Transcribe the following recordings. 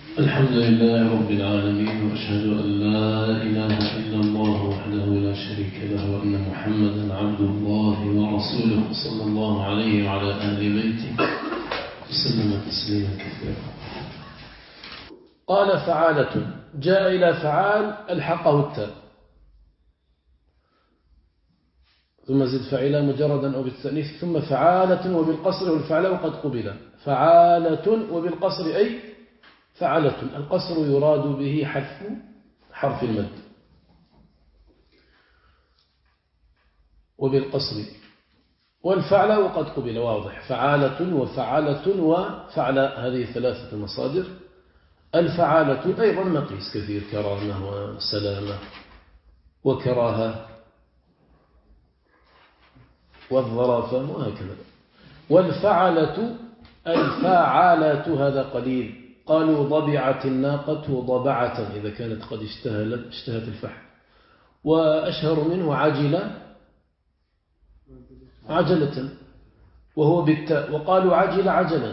الحمد لله رب العالمين، وأشهد أن لا إله إلا الله وحده لا شريك له، وأن محمدا عبد الله ورسوله صلى الله عليه وعلى آل بيته وسلم تسليما كثيرا. قال فعالة، جاء إلى فعال ألحقه التاء، ثم زد فعلا مجردا أو بالتأنيث، ثم فعالة وبالقصر والفعلاء وقد قبل. فعالة وبالقصر أي فعلة، القصر يراد به حذف حرف المد، وبالقصر والفعلاء وقد قبل، واضح. فعالة وفعلة وفعلاء، هذه ثلاثة مصادر. الفعالة أيضا مقيس كثير، كرامة وسلامة وكراهة والظرافة وهكذا. والفعلة الفاعلة هذا قليل، قالوا ضبعت الناقة ضبعة إذا كانت قد اشتهت الفحل. وأشهر منه عجلة وهو بالتاء، وقالوا عجل عجلا،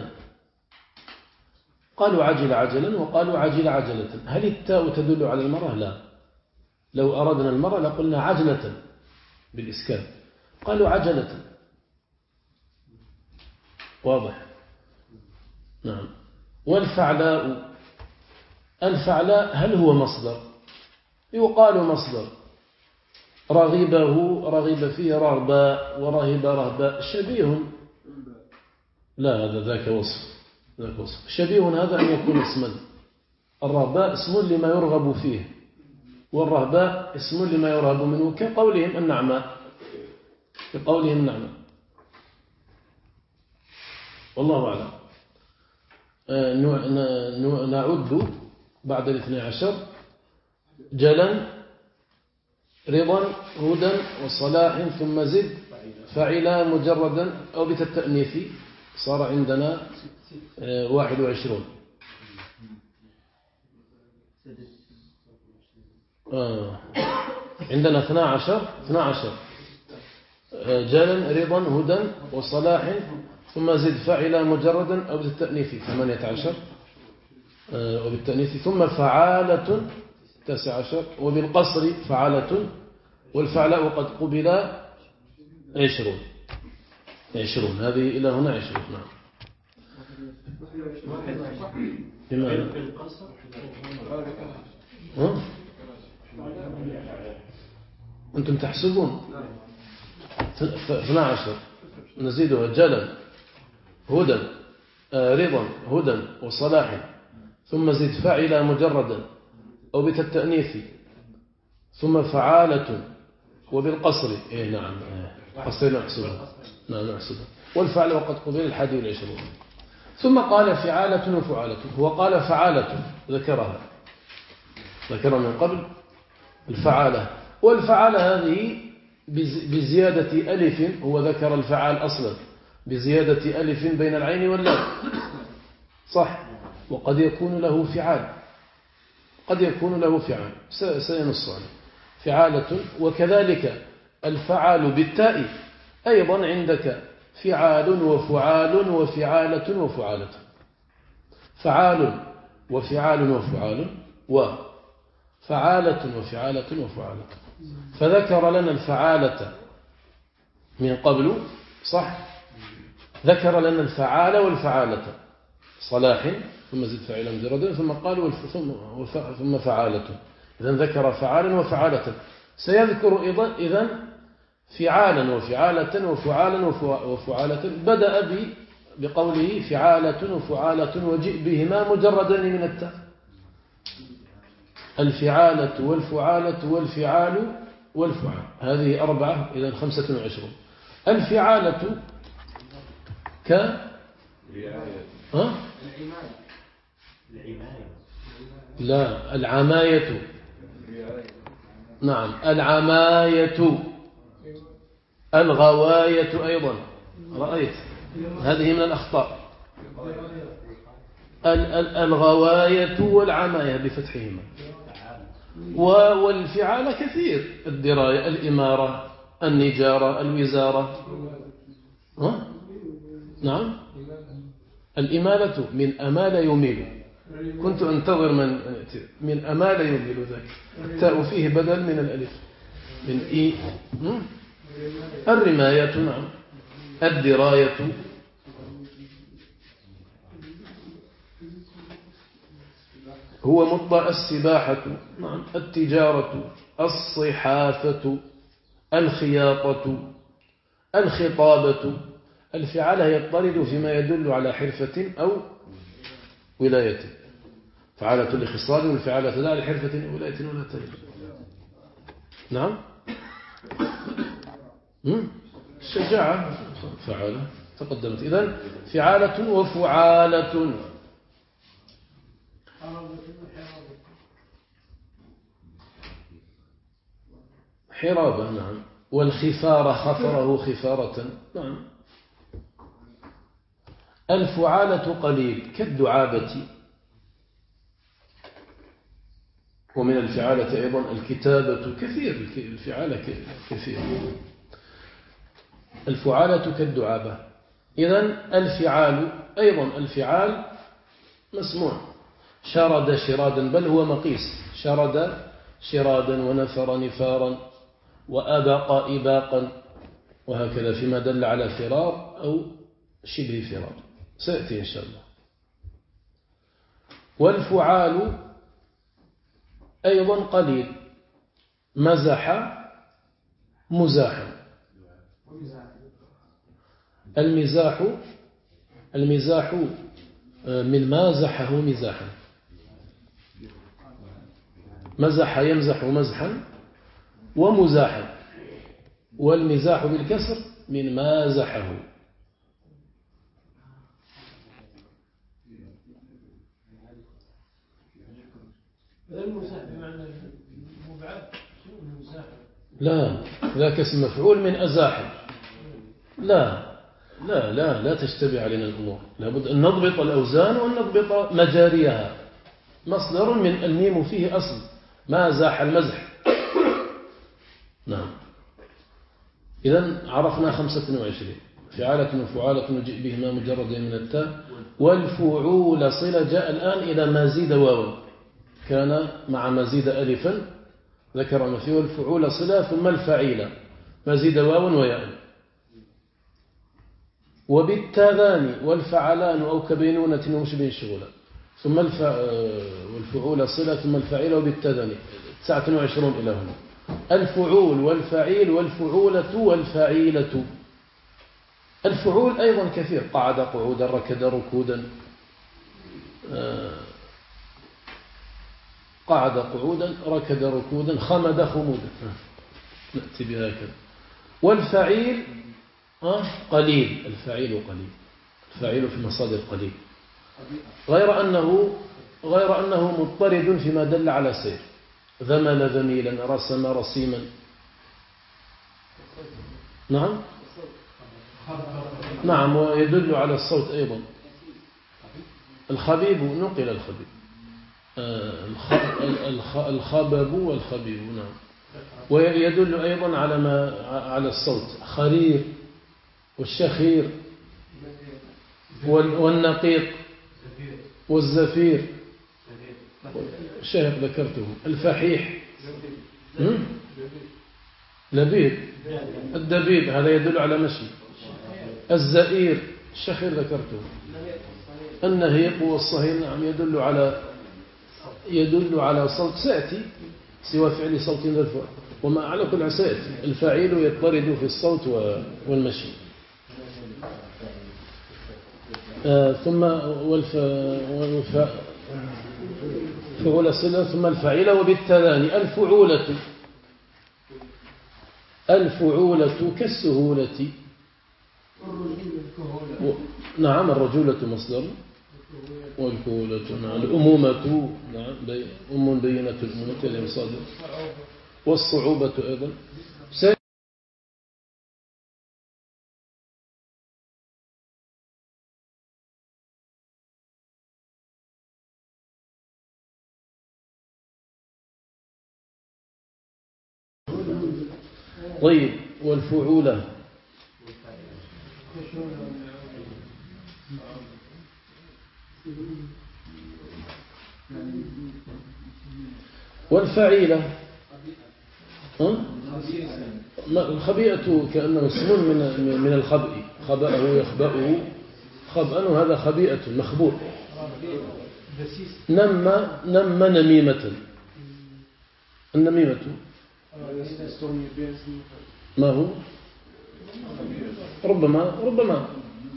قالوا عجل عجلا وقالوا عجل عجلة. هل التاء تدل على المرأة؟ لا، لو أردنا المرأة لقلنا عجلة بالإسكان، قالوا عجلة، واضح. نعم. والفعلاء، الفعلاء هل هو مصدر؟ يقال مصدر. رغبه رغب فيه رغباء، ورهب رهباء، شبيه. لا، هذا ذاك وصف، ذاك وصف. شبيه هذا أن يكون اسما. الرهباء اسم لما يرغب فيه، والرهباء اسم لما يرهب منه، كقولهم النعماء، كقولهم النعماء. والله أعلم. نعد بعد 12: جلا رضا هدى وصلاح، ثم زد فعلا مجردا أو بالتأنيث، صار عندنا 21. عندنا 12: جلا رضا هدى وصلاح، ثم زد فعلا مجردا أو بالتأنيث 18 وبالتأنيث، ثم فعالة 19 وبالقصر فعالة، والفعلاء وقد قبل 20. هذه إلى هنا 20. نعم. بماذا؟ أنتم تحسبون 12 نزيدها: جلا هدى رضا هدى وصلاح، ثم زد فعلا مجردا أو بالتأنيث، ثم فعالة وبالقصر. نعم، قصر نحسبها. نعم نحسبها. والفعل وقد قبل 21. ثم قال فعالة وفعالة. هو قال فعالة، ذكر من قبل الفعالة، والفعالة هذه بزيادة ألف. هو ذكر الفعال أصلا بزيادة ألف بين العين واللام، صح. وقد يكون له فعال، قد يكون له فعال، سينص عليه فعالة. وكذلك الفعال بالتاء أيضا عندك فعال وفعال وفعالة وفعالة، فعال وفعال وفعال وفعالة وفعالة وفعالة. فذكر لنا الفعالة من قبل، صح. ذكر لنا الفعال والفعالة، صلاح ثم زد فعلا مجردا، ثم قال ثم فعالة. إذن ذكر فعالا وفعالة. سيذكر إذن فعالا وفعالة وفعالا وفعالة. بدأ بقوله فعالة وفعالة، وجئ بهما مجردين من التاء: الفعالة والفعالة والفعال والفعال. هذه 4، إذن 25. الفعالة لا، العماية. نعم، العماية. الغواية أيضا، رأيت هذه من الأخطاء. الغواية والعماية بفتحهما. والفعال كثير: الدراية، الإمارة، النجارة، الوزارة. نعم، الإمالة من أمال يميل، كنت أنتظر من أمال يميل ذاك. التاء فيه بدل من الألف من إي. الرماية نعم، الدراية، هو مطبع، السباحة نعم، التجارة، الصحافة، الخياطة، الخطابة. الفعالة يضطرد فيما يدل على حرفة أو ولاية. فعالة لخصال، والفعالة تدل على حرفة أو ولاية ولا تجد. نعم. الشجاعة فعالة تقدمت. إذن فعالة وفعالة. حرابة نعم، والخفارة خفره خفارة نعم. الفعالة قليل كالدعابة. ومن الفعالة أيضا الكتابة، كثير الفعالة كثير. الفعالة كالدعابة. إذن الفعال أيضا، الفعال مسموع. شرد شرادا، بل هو مقيس، شرد شرادا، ونفر نفارا، وأبق إباقا، وهكذا فيما دل على فرار أو شبه فرار، سيأتي إن شاء الله. والفعال أيضا قليل، مزح مزاحا. المزاح من مازحه مزاحا، مزح يمزح مزحا ومزاحا، والمزاح بالكسر من مازحه. لا، ذاك اسم مفعول من أزاحم. لا تشتبه علينا الأمور. لابد أن نضبط الأوزان وأن نضبط مجاريها. مصدر من الميم فيه أصل، مازح المزح. نعم. إذن عرفنا 25 فعالة وفعالة نجيء بهما مجرد من التاء. والفعول صلة جاء الآن إلى مزيد واو، كان مع مزيد ألفا ذكرنا فيه. والفعول صلة ثم الفعيلة مزيد واو وياء. وبالتذاني والفعلان أو كبينونة ومشبه الشغلة، ثم والفعول صلة ثم الفعيلة وبالتذاني. 29 إلى هنا. الفعول والفعيل والفعولة والفعيلة. الفعول أيضا كثير، قعد قعودا، ركد ركودا، قعد قعودا، ركد ركودا، خمد خمودا، نأتي بهكذا. والفعيل قليل، الفعيل قليل، الفعيل في مصادر قليل، غير أنه مضطرد فيما دل على سير. ذمل ذميلا، رسم رسيما. نعم ويدل على الصوت أيضا. الخبيب نقل الخبيب، الخبب والخبيب نعم. ويدل أيضا على الصوت، خرير والشخير والنقيق والزفير. الشهق ذكرته. الفحيح، لبيب، الدبيب هذا يدل على مشي. الزئير، الشخير ذكرته. النهيق والصهيل نعم يدل على صوت، سيأتي سوى فعل صوت ذا، وما على كل سيأتي. الفاعل يضطرد في الصوت والمشي. ثم فعول صلة ثم الفاعل وبالتذاني. الفعولة كالسهولة. نعم الرجولة مصدر، والكهولة نعم. الأمومة نعم، أم بينة الأمومة لمصادر. والصعوبة أيضا. طيب والفعولة والفعيلة الخبيئة كأنه اسم من الخبء، خبأه يخبأه خبأ، وهذا خبيئة مخبوء. نم نميمة. النميمة ما هو؟ ربما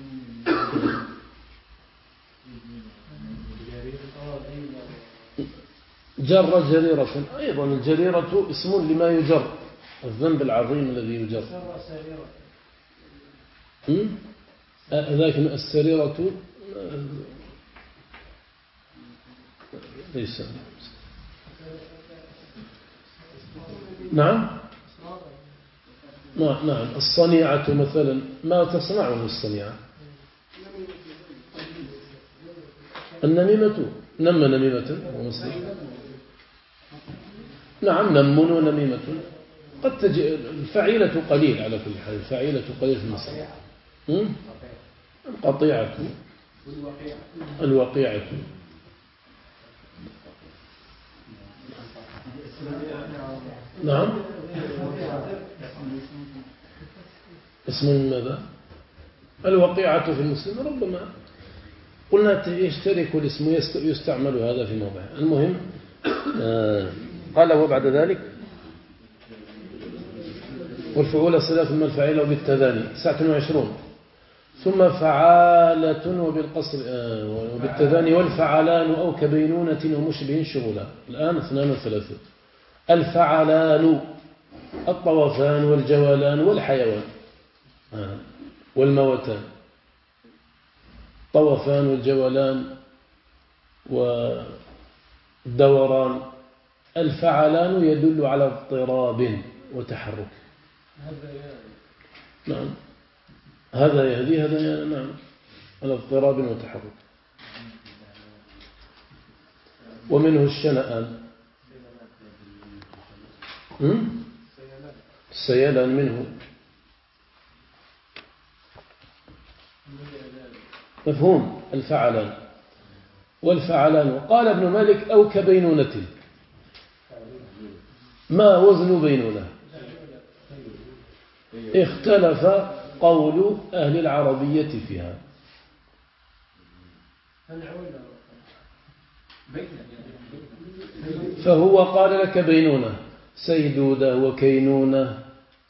جر جريرة. أيضا الجريرة اسم لما يجر، الذنب العظيم الذي يجر. لكن السريرة ليس. نعم الصنيعة مثلا، ما تصنعه الصنيعة؟ النميمة نميمة ومصدر. نعم نمون ونميمة. قد تجي الفعيلة قليل على كل حال، الفعيلة قليل في المصدر. القطيعة، الوقيعة. نعم اسم ماذا؟ الوقيعة في المسلم ربما قلنا يشترك الاسم يستعمل هذا في موضع. المهم قال وبعد ذلك والفعول صلة من الفعيلة وبالتذاني 29. ثم فعالة وبالقصر وبالتذاني والفعلان أو كبينونة ومشبه شغلا. الآن 32. الفعلان الطوفان والجولان والحيوان والموتان. طوفان والجولان والدوران. الفعلان يدل على اضطراب وتحرك. نعم هذا يهدي هذا نعم على اضطراب وتحرك. ومنه الشنآن السيلان منه مفهوم. الفعلان والفعلان. قال ابن مالك أو كبينونة. ما وزن بينونة؟ اختلف قول أهل العربية فيها. فهو قال لك بينونة سيدودة وكينونة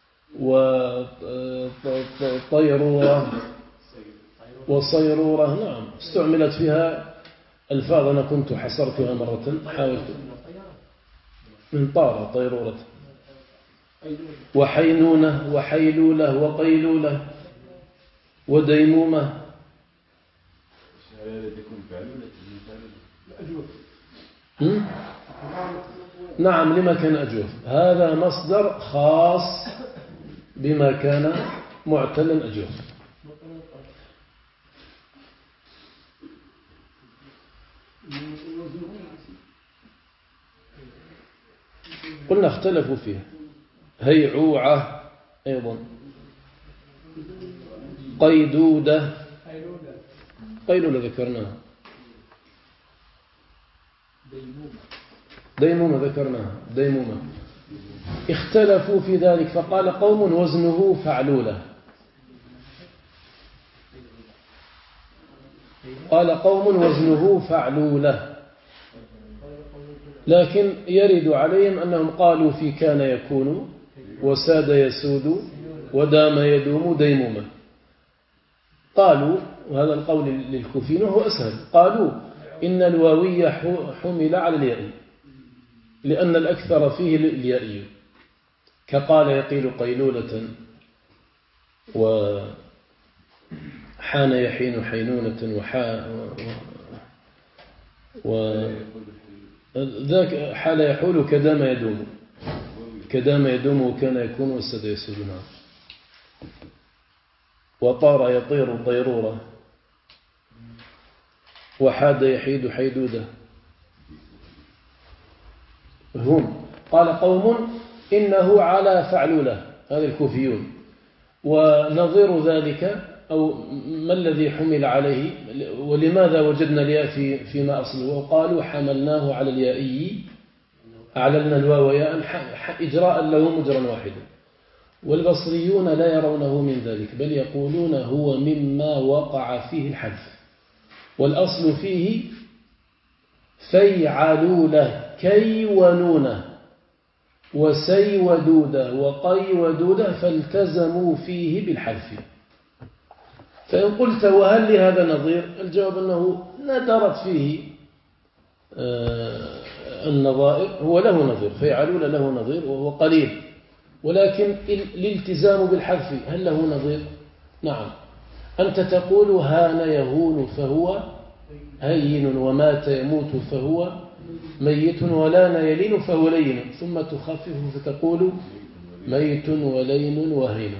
وطيرورة وصيرورة. نعم استعملت فيها الفاظ أنا كنت حصرتها مرة، حاولت من طارة طيرورة وحينونة وحيلولة وقيلولة وديمومة. نعم لما كان أجوف. هذا مصدر خاص بما كان معتلا أجوف. قلنا اختلفوا فيها. هيعوعة أيضا. قيدودة قيلولة ذكرناها. ديمومة ذكرناها. ديمومة. اختلفوا في ذلك فقال قوم وزنه فعلولة. قال قوم وزنه فعلولة. لكن يرد عليهم أنهم قالوا في كان يكون وساد يسود ودام يدوم ديمومة. قالوا وهذا القول للكوفيين وهو أسهل. قالوا إن الواوي حمل على الياء لأن الأكثر فيه اليائي كقال يقيل قيلولة وحان يحين حينونة ذاك حال يحول كدام يدوم. كدام يدوم وكان يكون وسد يسودنا. وطار يطير طيرورة وحاد يحيد حيدودة. هم قال قوم إنه على فعلولة. هذا الكوفيون. ونظير ذلك أو ما الذي حمل عليه ولماذا وجدنا الياء فيما أصله وقالوا حملناه على اليائي أعللنا الواو ياء إجراء له مجرا واحدا. والبصريون لا يرونه من ذلك بل يقولون هو مما وقع فيه الحذف، والأصل فيه فيعلوله كي ونونه وسي ودوده وقي ودوده فالتزموا فيه بالحذف. فإن قلت وهل لهذا نظير؟ الجواب أنه ندرت فيه النظائر، هو له نظير، فيعلون له نظير وهو قليل، ولكن الالتزام بالحذف هل له نظير؟ نعم. أنت تقول هان يهون فهو هين، ومات يموت فهو ميت، ولان يلين فهو لين، ثم تخفف فتقول ميت ولين وهين.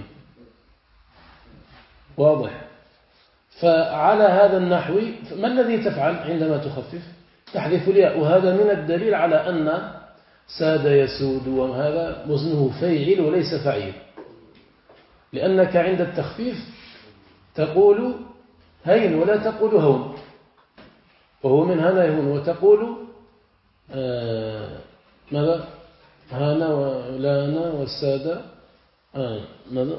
واضح؟ فعلى هذا النحو ما الذي تفعل عندما تخفف؟ تحذف الياء، وهذا من الدليل على أن ساد يسود وهذا وزنه فيعل وليس فعيل، لأنك عند التخفيف تقول هين ولا تقول هون، وهو من هنا يهون، وتقول ماذا؟ هانا ولانا والسادة ماذا؟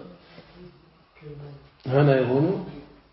هنا يهون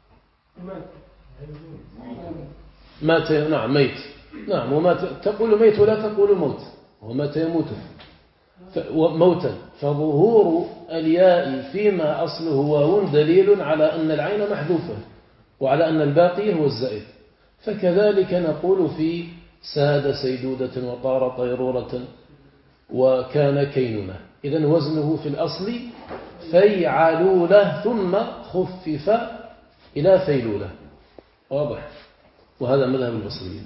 مات، نعم ميت، نعم، ومات تقول ميت ولا تقول موت، ومات يموت موتا. فظهور الياء فيما أصله واو دليل على أن العين محذوفة وعلى أن الباقي هو الزائد. فكذلك نقول في ساد سيدودة وطار طيرورة وكان كينونة. إذن وزنه في الأصل فيعلوله ثم خفف إلى فيلولة. واضح؟ وهذا مذهب البصريين.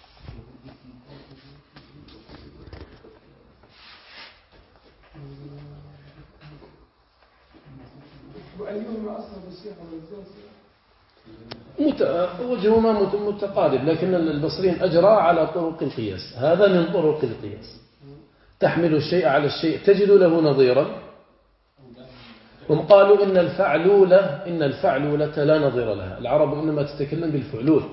وأيهما أصلا بالصيغة وجههما متقارب، لكن البصريين أجرى على طرق القياس، هذا من طرق القياس، تحمل الشيء على الشيء تجد له نظيرا. هم قالوا إن الفعلولة لا نظير لها، العرب إنما تتكلم بالفعلول،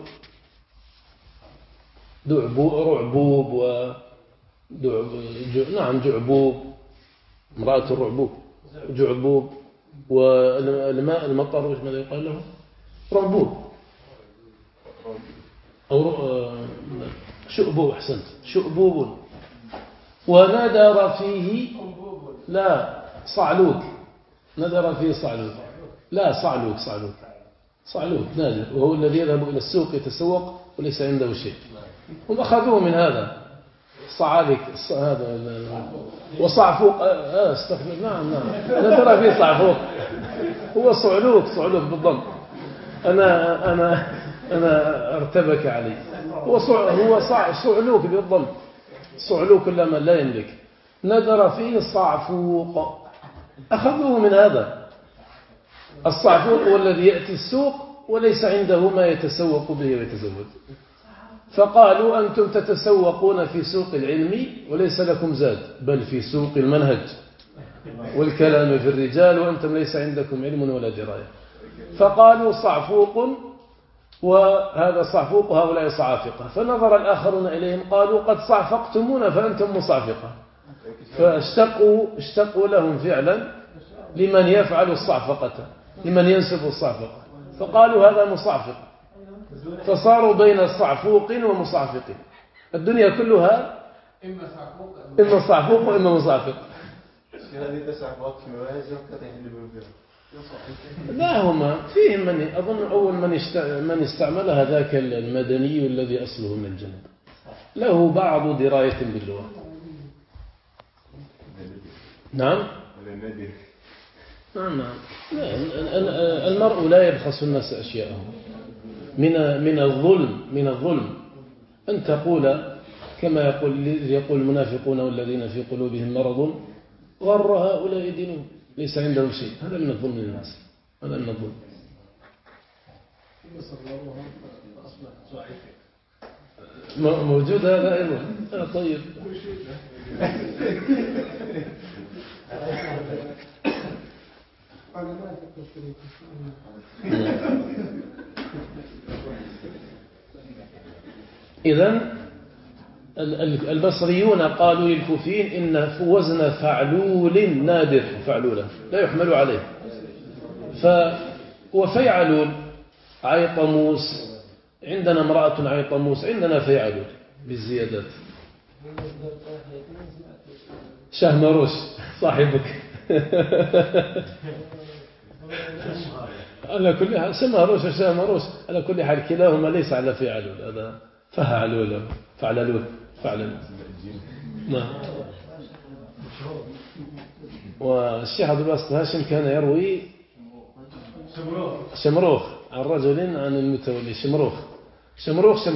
رعبوب نعم جعبوب، امرأة الرعبوب جعبوب، والماء المطر وش ماذا يقال له؟ رعبوب أو شؤبوب، أحسنت، شؤبوب. وندر فيه لا صعلوك، ندر فيه صعلوك، لا صعلوك نادر، وهو الذي يذهب إلى السوق يتسوق وليس عنده شيء. هم أخذوه من هذا صعالك هذا وصعفوق استغفر. نعم ندر فيه صعفوق، هو صعلوك بالضم. أنا ارتبك علي، هو صعلوك بالضم، صعلوك لما لا يملك. ندر فيه صعفوق، أخذوه من هذا. الصعفوق هو الذي يأتي السوق وليس عنده ما يتسوق به ويتزود، فقالوا أنتم تتسوقون في سوق العلم وليس لكم زاد، بل في سوق المنهج والكلام في الرجال وأنتم ليس عندكم علم ولا دراية. فقالوا صعفوق، وهذا صعفوق وهؤلاء صعافقة. فنظر الآخرون إليهم قالوا قد صعفقتمونا فأنتم مصعفقة، فاشتقوا لهم فعلا لمن يفعل الصعفقة، لمن ينسب الصعفقة، فقالوا هذا مصعفق، فصاروا بين صعفوق ومصعفق. الدنيا كلها إما صعفوق وإما مصعفق. لا هما فيهم من أظن أول من استعمل هذاك المدني الذي أصله من الجنوب، له بعض دراية باللغة. نعم المرء لا يبخس الناس أشياءهم. من الظلم أن تقول كما يقول المنافقون والذين في قلوبهم مرض غر هؤلاء دينهم، ليس عندهم شيء. هذا من الظلم للناس، هذا من الظلم. موجود هذا أيضا. طيب قال ما في الشريك. إذن البصريون قالوا للكوفيين إن وزن فعلول نادر، فعلولة لا يحمل عليه. وفيعلول عيطموس، عندنا امرأة عيطموس، عندنا فيعلول بالزيادات. شهمروش صاحبك على كل حال سمهروش وشهمروش على كل حال كلاهما ليس على فيعلول، هذا فعلول فعلول. نعم. والشيخ عبد الباسط هاشم كان يروي شمروخ عن رجل عن المتولي، شمروخ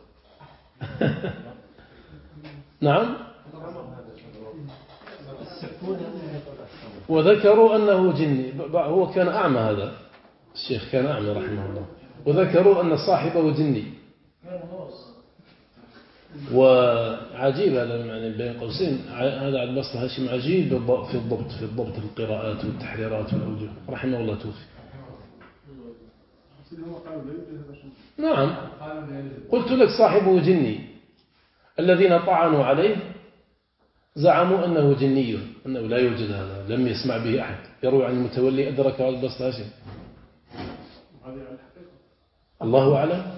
نعم. وذكروا أنه جني، هو كان أعمى، هذا الشيخ كان أعمى رحمه الله، وذكروا أن صاحبه جني. وعجيب هذا يعني بين قوسين، هذا عبد الباسط هاشم عجيب في الضبط القراءات والتحريرات والأوجه، رحمه الله توفي. نعم قلت لك صاحبه جني، الذين طعنوا عليه زعموا أنه جني، أنه لا يوجد هذا، لم يسمع به أحد. يروي عن المتولي أدرك عبد الباسط هاشم، الله أعلم.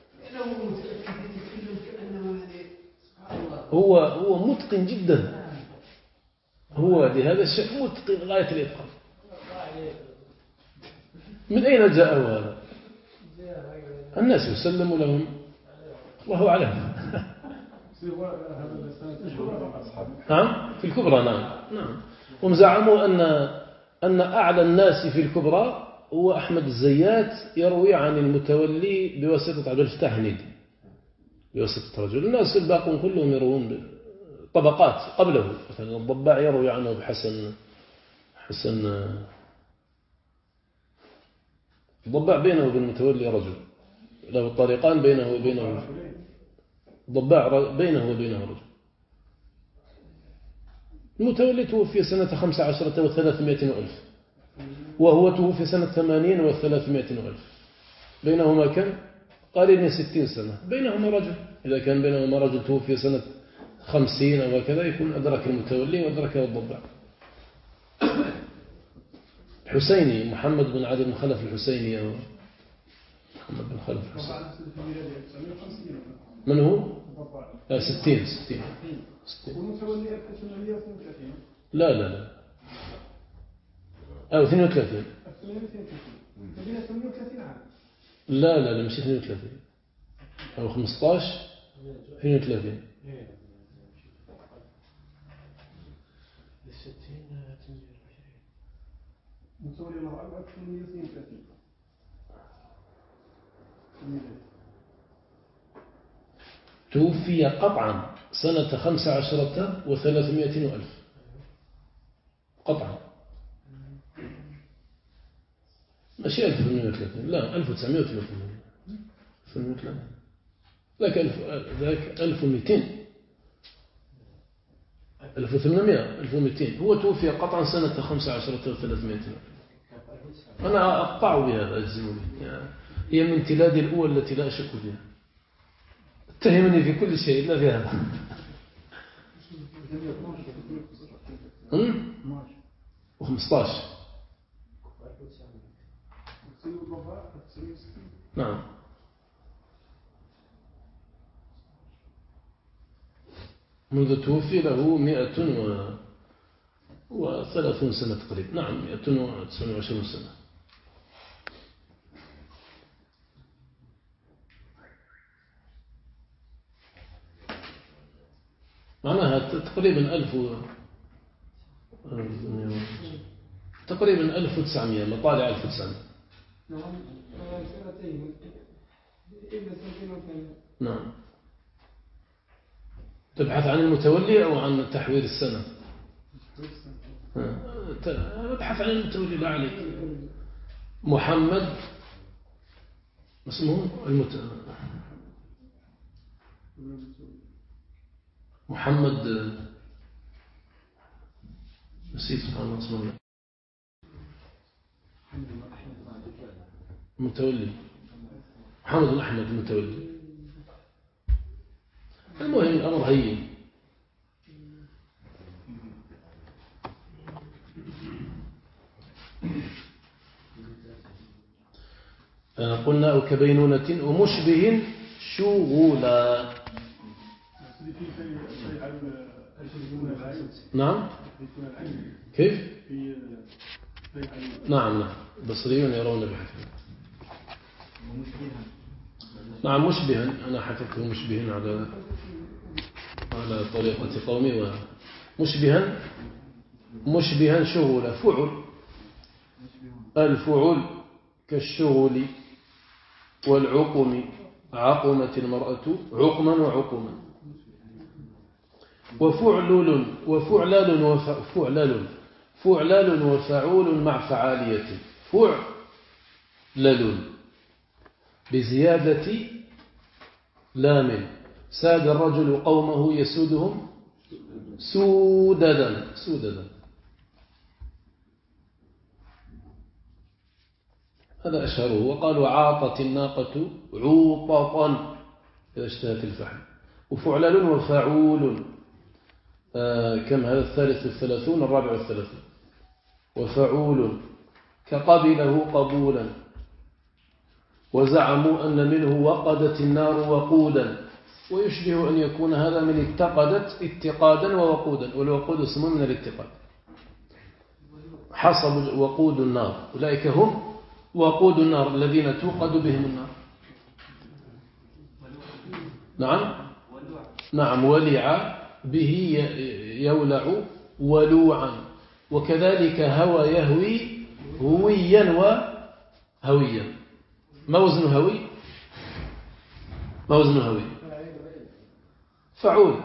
هو متقن جدا، هو لهذا الشيء متقن غاية الإتقان. من أين جاء هذا؟ الناس يسلم لهم، الله أعلم. نعم في الكبرى. نعم. هم زعموا أن أعلى الناس في الكبرى هو أحمد الزيات، يروي عن المتولي بواسطة عبد الفتاح هنيدي، بواسطة رجل. الناس الباقون كلهم يروون طبقات قبله، مثلا الضباع يروي عنه بحسن الضباع بينه وبين المتولي رجل، له طريقان بينه وبينه، الضباع بينه وبينه رجل. المتولي توفي سنة 15 و300 ألف، وهو توفي سنة 80 و300 ألف، بينهما كم؟ قريب من 60 سنة بينهما رجل. إذا كان بينهما رجل توفي سنة 50 أو كذا، يكون أدرك المتولي وأدركه الضباع. الحسيني محمد بن علي بن خلف الحسيني، أو محمد بن خلف الحسيني. من هو؟ 60. لا أو 32. لا مش 32 أو 15. 32. توفي قطعا سنة 15 و300 ألف قطعا، ماشي 1830، لا 1930 ذاك 1200 1800 1200. هو توفي قطعا سنة 15 و300. أنا أقطع بهذا، أجزم به، يعني هي من تلادي الأول التي لا أشك فيها. اتهمني في كل شيء إلا في هذا. و15. نعم. منذ توفي له 130 سنة تقريبا. نعم 129 سنة. معناها تقريبا 1900، مطالع 1900. نعم. تبحث عن المتولي أو عن تحوير السنة؟ ابحث عن المتولي لا عليك. محمد اسمه محمد، نسيت سبحان الله اسمه. متولي، محمد بن أحمد المتولي. المهم الأمر هين. قلنا أو كبينونة ومشبه شغولا. نعم كيف؟ نعم بصريون يرون بحثه. نعم مشبها، أنا حفظته مشبها على طريقة قومي. مشبها شغولا، فعل، الفعل كالشغل والعقم، عقمت المرأة عقما وعقما. فعلال وفعول مع فعالية. فعلل بزيادة لام. ساد الرجل قومه يسودهم سوددا. هذا أشهره. وقالوا عاطت الناقة عوططا إذا اشتهت الفحم. وفعلل وفعول كم هذا؟ 33 34. وفعول كقبله قبولا. وزعموا أن منه وقدت النار وقودا. ويشبه أن يكون هذا من اتقدت اتقادا ووقودا، والوقود اسم من الاتقاد. حصل وقود النار، أولئك هم وقود النار الذين توقد بهم النار. نعم ولع به يولع ولوعا. وكذلك هوى يهوي هويا وهويا. ما وزن هوي؟ فعول.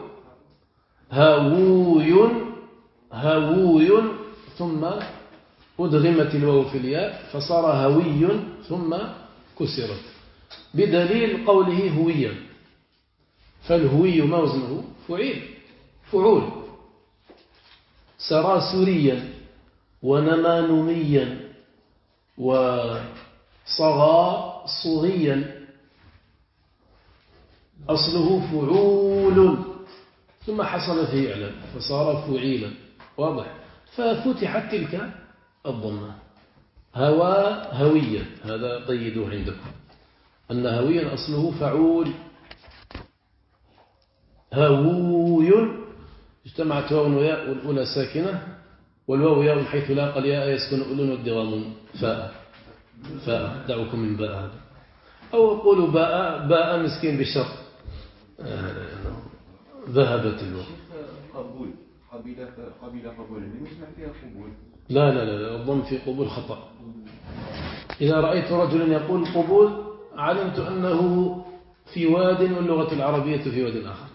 هووي ثم أدغمت الواو في الياء فصار هوي ثم كسرت بدليل قوله هويا. فالهوي ما وزنه؟ فعول. سرى سريا ونمانميا وصغى صغيا. أصله فعول ثم حصل فيه إعلان فصار فعيلا. واضح؟ ففتحت تلك الضمة. هويا، هذا قيدوه عندكم أن هويا أصله فعول. هووي اجتمعت واو وياء والأولى ساكنة والواو ياء حيث لاقى الياء يسكن أولون والدغام فاء. دعوكم من باء هذا. أو قولوا باء مسكين بشر ذهبت الواو. قبول قبيلة قبول مش فيها قبول. لا الضم في قبول خطأ. إذا رأيت رجلا يقول قبول علمت أنه في واد واللغة العربية في واد آخر.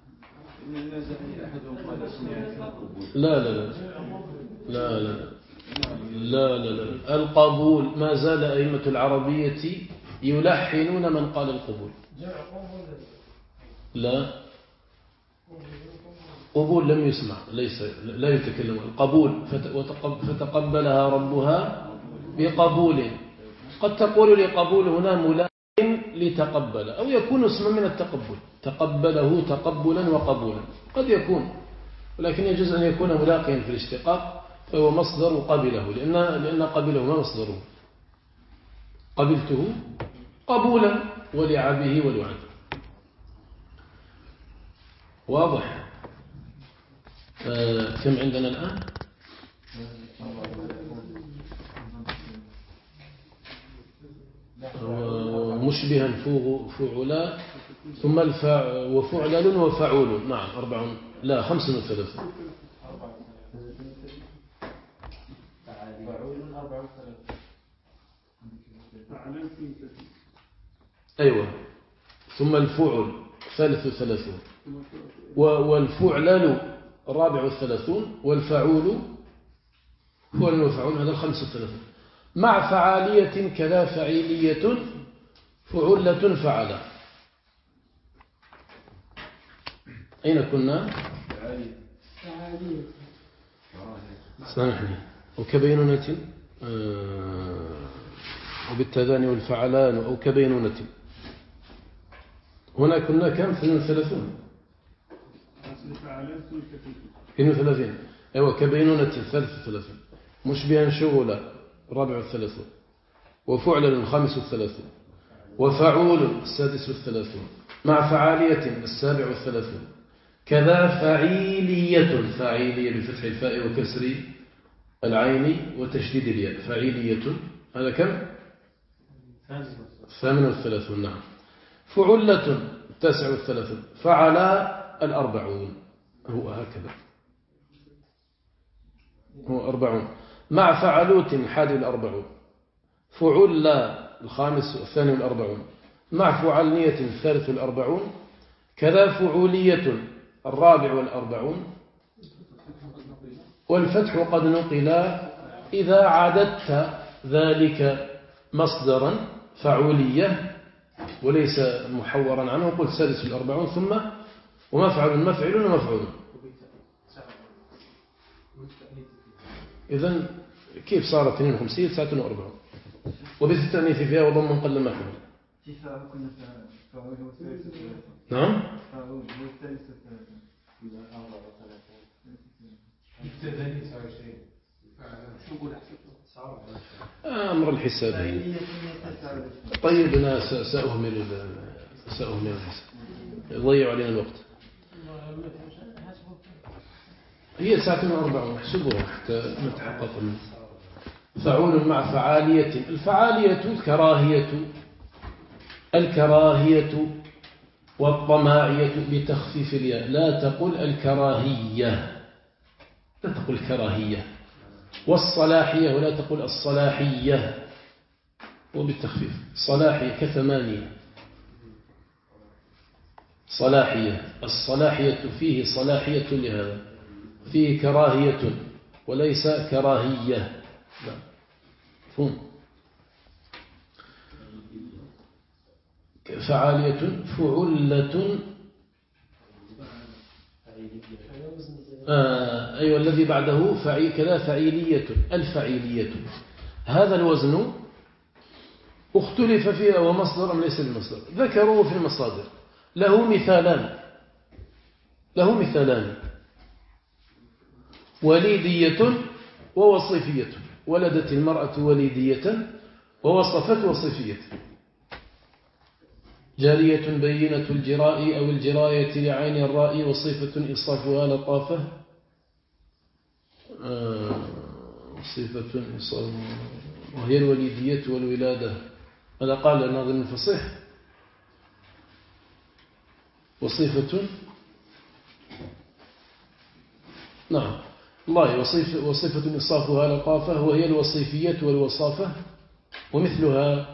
لا القبول ما زال أئمة العربية يلحنون من قال القبول. لا قبول لم يسمع، لا يتكلم. القبول فتقبلها ربها بقبول. قد تقول لقبول هنا ملائم لتقبل، أو يكون اسما من التقبل. تقبله تقبلا وقبولا قد يكون، ولكن يجوز أن يكون ملاقيا في الاشتقاق فهو مصدر قبله، لأن قبله ما مصدره. قبلته قبولا ولعبه ولعب. واضح؟ كم عندنا الآن؟ مشبها فعلا ثم وفعلل وفعول. نعم 35. أيوة. ثم الفعل 33 والفعلل 34 والفعول فعل وفعول هذا 35 مع فعالية كذا فعيلية فعلة فعلا. أين كنا؟ سامحني. وكبينونة وبالتذاني والفعلان أو كبينونة. هنا كنا كم 32 32 أيوة كبينونة 33 مشبها شغلا 34 وفعل 35 وفعول 36 مع فعالية 37 كذا فعيلية فعيلية بفتح الفاء وكسر العين وتشديد الياء فعيلية هذا كم 38 نعم فعلة 39 فعلا 40 هو هكذا هو 40 مع فعلوت 41 فعلا 42 مع فعلنية 43 كذا فعولية 44 والفتح قد نقل إذا عددت ذلك مصدرا فعولية وليس محورا عنه قلت 46 ثم ومفعل مفعل ومفعول. إذن كيف صارت 52 49 وبالتأنيث فيها وضم قل ما حمل. نعم أمر الحساب. طيب أنا سأهمل الحساب يضيع علينا الوقت. هي 49 احسبوها حتى نتحقق منه. فعول مع فعالية الفعالية الكراهية والطماعية بتخفيف الياء لا تقل الكراهية لا تقل الكراهية والصلاحية ولا تقل الصلاحية وبالتخفيف صلاحية كثمانية صلاحية الصلاحية فيه صلاحية لهذا فيه كراهية وليس كراهية فهم فعالية فعلة أيوة الذي بعده كذا فعيلية الفعيلية هذا الوزن اختلف فيه ومصدر أم ليس بمصدر ذكروا في المصادر له مثالان وليدية ووصيفية ولدت المرأة وليدية ووصفت وصيفية جارية بينة الجراء أو الجراية لعين الراء وصيفة إصافها لطافة صفة إصافها وهي الوليدية والولادة هذا قال الناظم الفصيح وصيفة نعم الله وصفة إصافها لطافة وهي الوصيفية والوصافة ومثلها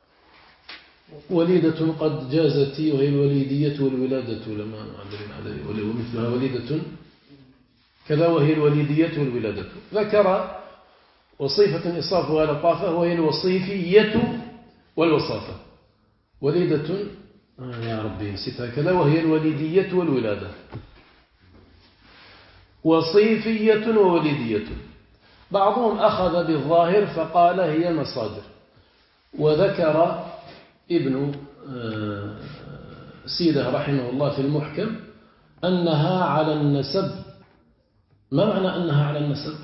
وليدة قد جازت وهي الوليدية والولادة لما أعذرين عليه ومثلها وليدة كذا وهي الوليدية والولادة ذكر وصيفة إصافها لطافة وهي الوصيفية والوصافة وليدة يا ربي نسيتها كذا وهي الوليدية والولادة وصيفية ووليدية بعضهم أخذ بالظاهر فقال هي المصادر وذكر ابن سيدة رحمه الله في المحكم أنها على النسب. ما معنى أنها على النسب؟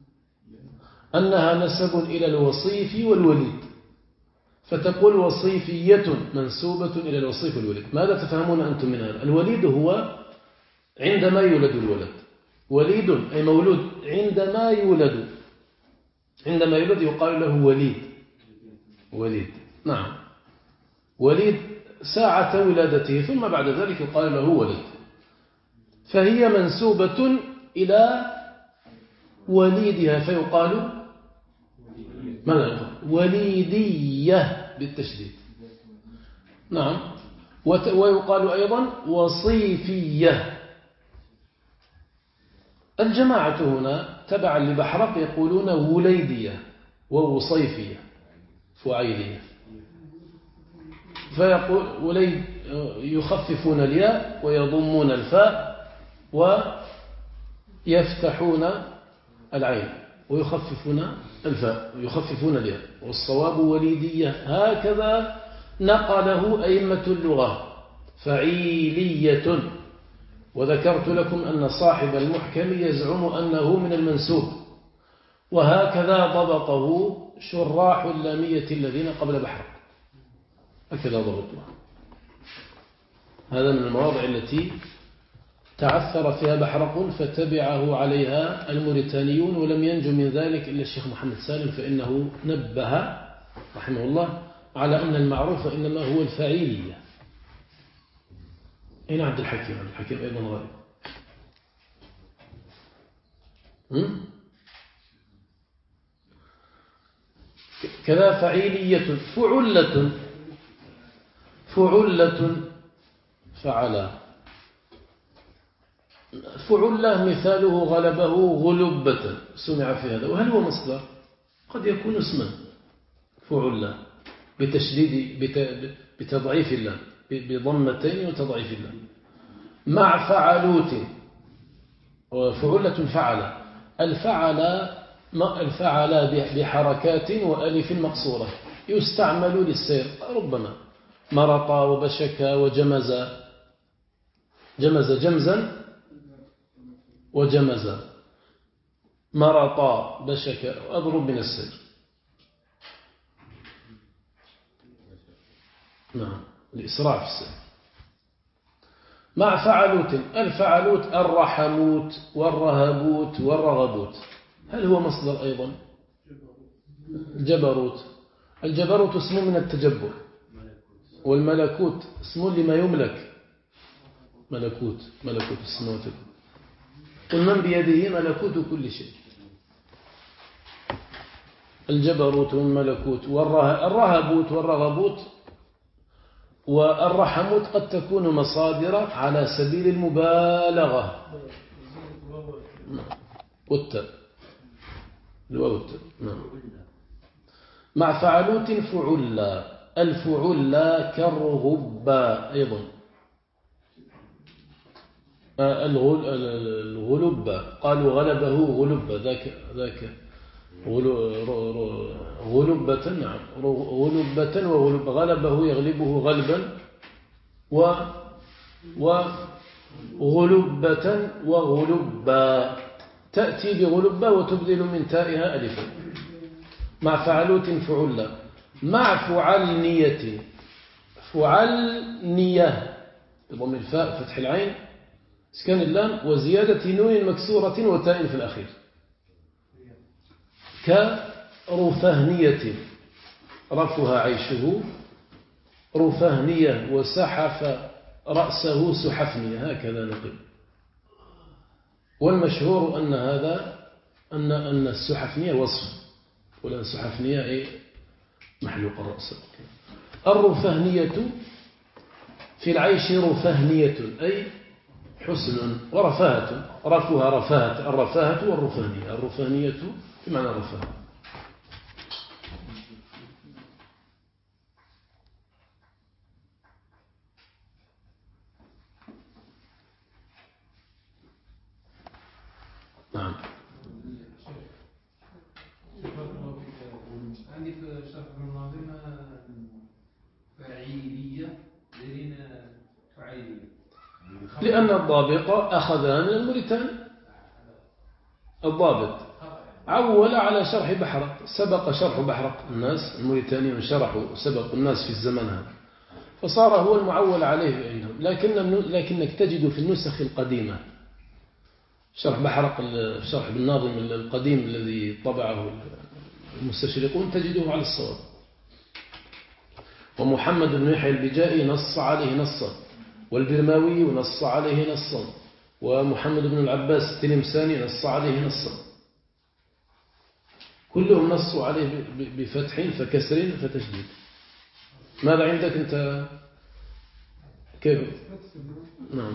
أنها نسب إلى الوصيف والوليد فتقول وصيفية منسوبة إلى الوصيف والوليد. ماذا تفهمون أنتم من هذا؟ الوليد هو عندما يولد الولد وليد أي مولود عندما يولد يقال له وليد نعم وليد ساعة ولادته ثم بعد ذلك يقال له ولد فهي منسوبة إلى وليدها فيقال ماذا يقول وليدية بالتشديد نعم ويقال أيضا وصيفية. الجماعة هنا تبعا لبحرق يقولون وليدية ووصيفية فعيلية فيقول وليد يخففون الياء ويضمون الفاء ويفتحون العين ويخففون الفاء ويخففون الياء، والصواب وليدية. هكذا نقله أئمة اللغة، فعيلية. وذكرت لكم أن صاحب المحكم يزعم أنه من المنسوب، وهكذا ضبطه شراح اللامية الذين قبل بحر، هكذا ضبطوه. هذا من المواضع التي تعثر فيها بحرق فتبعه عليها الموريتانيون، ولم ينجو من ذلك إلا الشيخ محمد سالم، فإنه نبه رحمه الله على أن المعروف إنما هو الفعيلية. أين عبد الحكيم؟ عبد الحكيم أيضا غالب. كذا فعيلية. فعلة، فعلة، فعلا. فعلة مثاله غلبه غلبة، سمع في هذا. وهل هو مصدر؟ قد يكون اسما. فعلة بتشديد بتضعيف اللام، بضمتين وتضعيف اللام. مع فعلوت. فعلة فعل. الفعل بحركات وألف مقصورة يستعمل للسير ربما. مرط وبشك وجمز، جمز جمزا وجمز. مرط بشك، أضرب من السير. نعم، الإسراع في السير. مع فعلوت. الفعلوت الرحموت والرهبوت والرغبوت. هل هو مصدر أيضا؟ الجبروت. الجبروت اسم من التجبر، والملكوت اسم لما يملك. ملكوت السماوات. قل من بيده ملكوت كل شيء. الجبروت والملكوت والرهبوت والرغبوت والرحموت قد تكون مصادر على سبيل المبالغة. والتاء مع فعلوت فعلا. الفعلا كالرغبة أيضا. الغلبة قالوا غلبه غلبة، ذاك غلبة. نعم، غلبة وغلب. غلبه يغلبه غلبا، وغلبة وغلبا. تأتي بغلبة وتبدل من تائها ألفا. مع فعلوت فعلا. مع فعلنية. فعلنية بضم الفاء فتح العين سكن اللام وزيادة نون مكسورة وتاء في الأخير. كرفهنية، رفها عيشه رفهنية، وسحف رأسه سحفنية، هكذا نقول. والمشهور أن هذا أن السحفنية وصف، ولا السحفنية أي محلوق الرأس. الرفهنية في العيش رفهنية أي حسن ورفاهة. رفها رفاهة، الرفاهة والرفهنية. الرفهنية بمعنى الرفاهة. نعم. عندي في شرح المناظمة فعيلية لين فعيلية، لأن الضابط أخذها من الموريتاني. الضابط عول على شرح بحرق، سبق شرح بحرق الناس. الموريتانيون شرحوا سبق الناس في الزمن هذا، فصار هو المعول عليه عندهم. لكنك تجد في النسخ القديمة شرح بحرق، شرح بالناظم القديم الذي طبعه المستشرقون، تجده على الصواب. ومحمد بن يحيى البجائي نص عليه نصا، والبرماوي نص عليه نصا، ومحمد بن العباس التلمساني نص عليه نصا. كلهم نصوا عليه بفتح فكسر فتشديد. ماذا عندك أنت؟ كيف؟ نعم.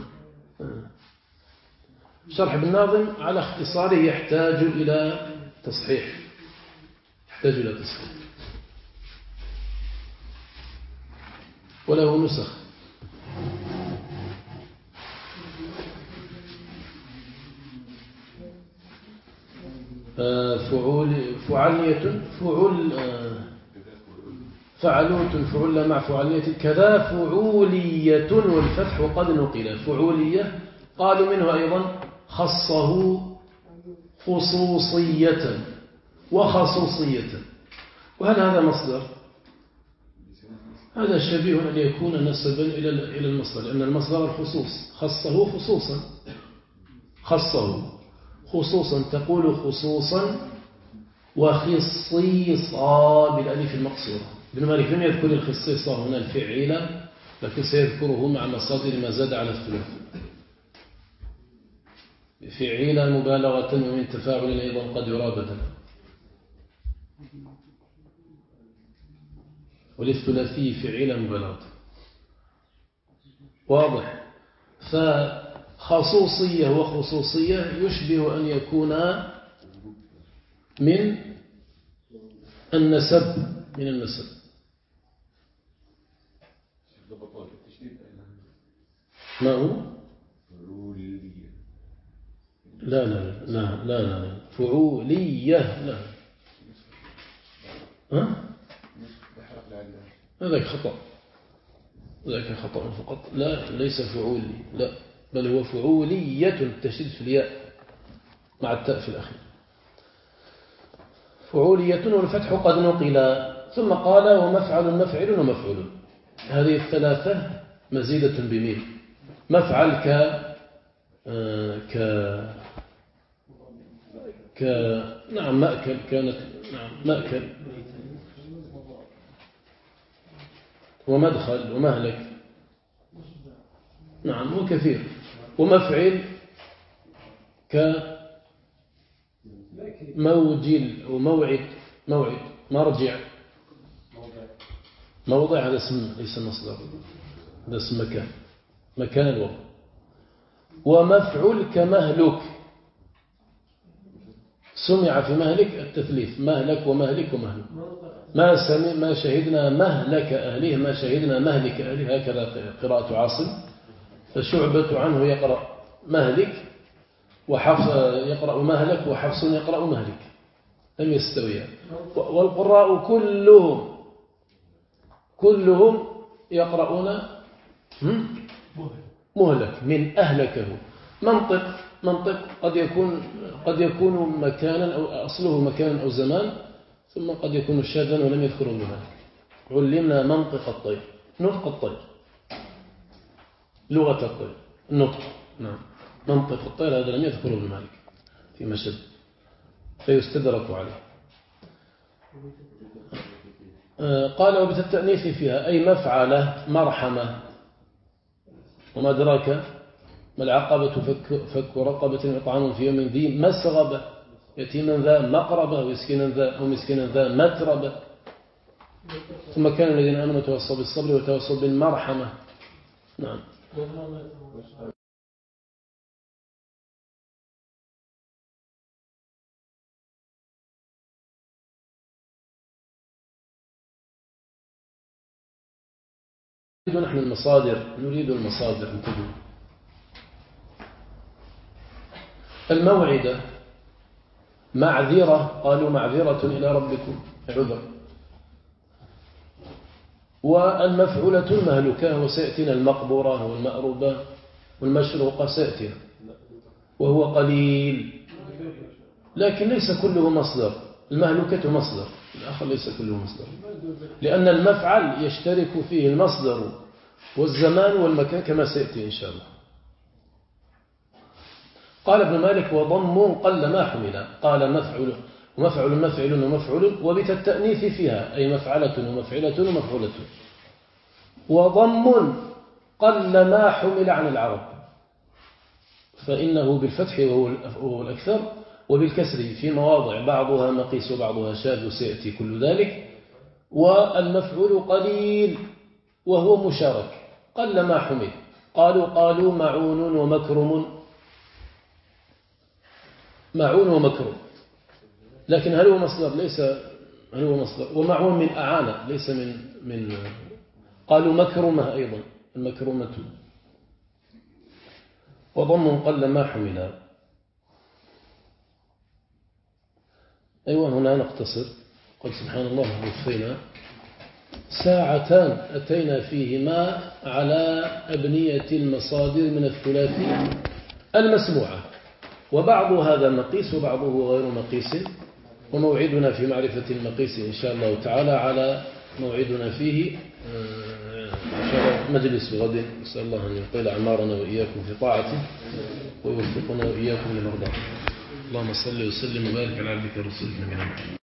شرح بالناظم على اختصاره يحتاج إلى تصحيح، وله نسخ. فعلية فعلوت فعل مع فعلية كذا فعولية والفتح قد نقل. فعولية قالوا منه أيضا خصه خصوصية وخصوصية. وهل هذا مصدر؟ هذا شبيه أن يكون نسبا إلى المصدر، لأن المصدر الخصوص. خصه خصوصا، خصه خصوصا تقول خصوصا وخصيصا بالألف المقصورة. ابن مالك لم يذكر الخصيصة هنا الفعيلة، لكن سيذكره مع مصادر ما زاد على الثلاث. فعيلة مبالغة ومن تفاعل أيضا قد يرى بدلا. وللثلاثي فعيلة مبالغة. واضح. فخصوصية وخصوصية يشبه أن يكون من النسب، من النسب. ما هو؟ لا لا لا لا لا فعولية لا. ها؟ هذاك خطأ، ذاك خطأ فقط. لا ليس فعولي، لا بل هو فعولية التشديد في الياء مع التاء في الأخير. فعولية والفتح قد نقل. ثم قال ومفعل مفعل ومفعول. هذه الثلاثة مزيدة بميم. مفعل نعم مأكل كانت، نعم مأكل ومدخل ومهلك، نعم وكثير. ومفعل كموجل وموعد، موعد مرجع، موضع هذا اسم ليس مصدر، هذا اسم مكان، مكان الوضع. ومفعول كمهلك، سمع في مهلك التثليث، مهلك ومهلك ومهلك. ما شهدنا مهلك أهله، ما شهدنا مهلك أهله، هكذا قراءة عاصم. فشعبة عنه يقرأ مهلك وحفص يقرأ مهلك وحفص يقرأ مهلك، لم يستويا. والقراء كلهم يقرؤون مهلك من أهلكه. منطق قد يكون مكانا أو أصله مكانا أو زمان، ثم قد يكون شاذا ولم يذكره ابن مالك. علمنا منطق الطير، نطق الطير، لغة الطير، النطق. نعم منطق الطير هذا لم يذكره ابن مالك في مشد، فيستدرك عليه. قال وبالتأنيث فيها أي مفعلة مرحمة. وما أدراك ما العقبة؟ فك رقبة وإطعام في يوم ذي مسغبة، يتيما ذا مقربة ومسكينا ذا متربة. ثم كان الذين آمنوا توصوا بالصبر وتوصوا بالمرحمة. نعم. نحن نريد المصادر. انتبهوا. الموعدة معذرة، قالوا معذرة إلى ربكم، عذر. والمفعولة المهلكة، وسيأتينا المقبورة والمأروبة والمشروقة سيأتينا، وهو قليل لكن ليس كله مصدر. المهلكة مصدر، الآخر ليس كله مصدر، لأن المفعل يشترك فيه المصدر والزمان والمكان كما سيأتي إن شاء الله. قال ابن مالك وضم قل ما حمل. قال مفعل ومفعول وبالتأنيث فيها أي مفعلة ومفعلة ومفعولة. وضم قل ما حمل عن العرب، فإنه بالفتح وهو الأكثر، وبالكسر في مواضع بعضها مقيس وبعضها شاذ وسيأتي كل ذلك. والمفعول قليل وهو مشارك، قل ما حمل. قالوا معون ومكرم، معون ومكرم، لكن هل هو مصدر؟ ليس. هل هو مصدر؟ ومعون من أعانة، ليس من قالوا مكرمة أيضا، المكرمة. وضم قل ما حمل. أيوة هنا نقتصر. قل سبحان الله وفينا ساعتان أتينا فيهما على أبنية المصادر من الثلاثي المسموعة، وبعض هذا مقيس وبعضه غير مقيس، وموعدنا في معرفة المقيس إن شاء الله تعالى على موعدنا فيه إن شاء الله مجلس غد. نسأل الله أن يطيل أعمارنا وإياكم في طاعته ويوفقنا وإياكم لمرضاته. اللهم صل وسلم وبارك على عبدك ورسولك نبينا محمد.